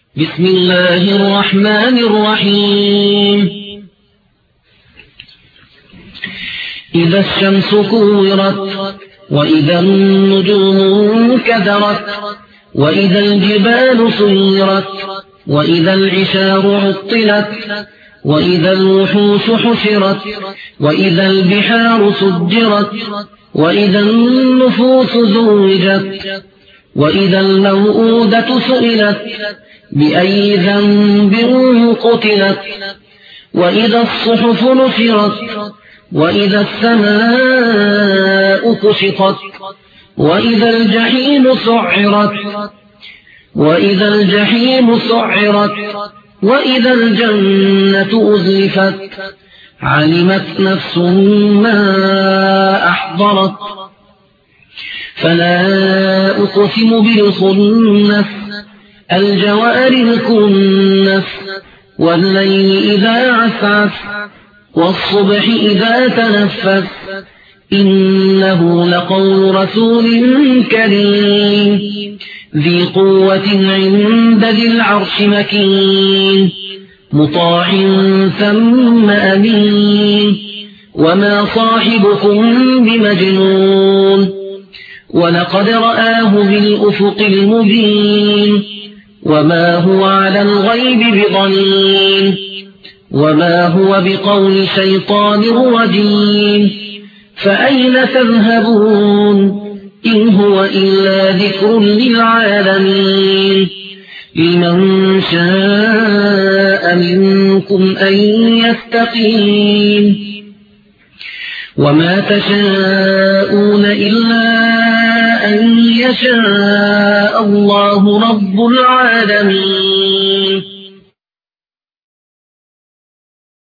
بسم الله الرحمن الرحيم إذا الشمس كورت وإذا النجوم كدرت وإذا الجبال سيرت وإذا العشار عطلت وإذا الوحوش حشرت وإذا البحار سجرت وإذا النفوس زوجت وإذا الموءودة سئلت بأي ذنب قتلت وإذا الصحف نشرت وإذا السماء كشطت وإذا الجحيم سعرت وإذا الجنة أزلفت علمت نفس ما أحضرت فلا أقسم بالخنس الجوار الكنس والليل إذا عسعس والصبح إذا تنفس إنه لقول رسول كريم ذي قوة عند ذي العرش مكين مطاع ثم أمين وما صاحبكم بمجنون ولقد رآه بالأفق المبين وما هو على الغيب بضنين وما هو بقول شيطان رجيم فأين تذهبون إن هو إلا ذكر للعالمين لمن شاء منكم أن يستقيم وما تشاءون إلا أن يشاء الله رب العالمين.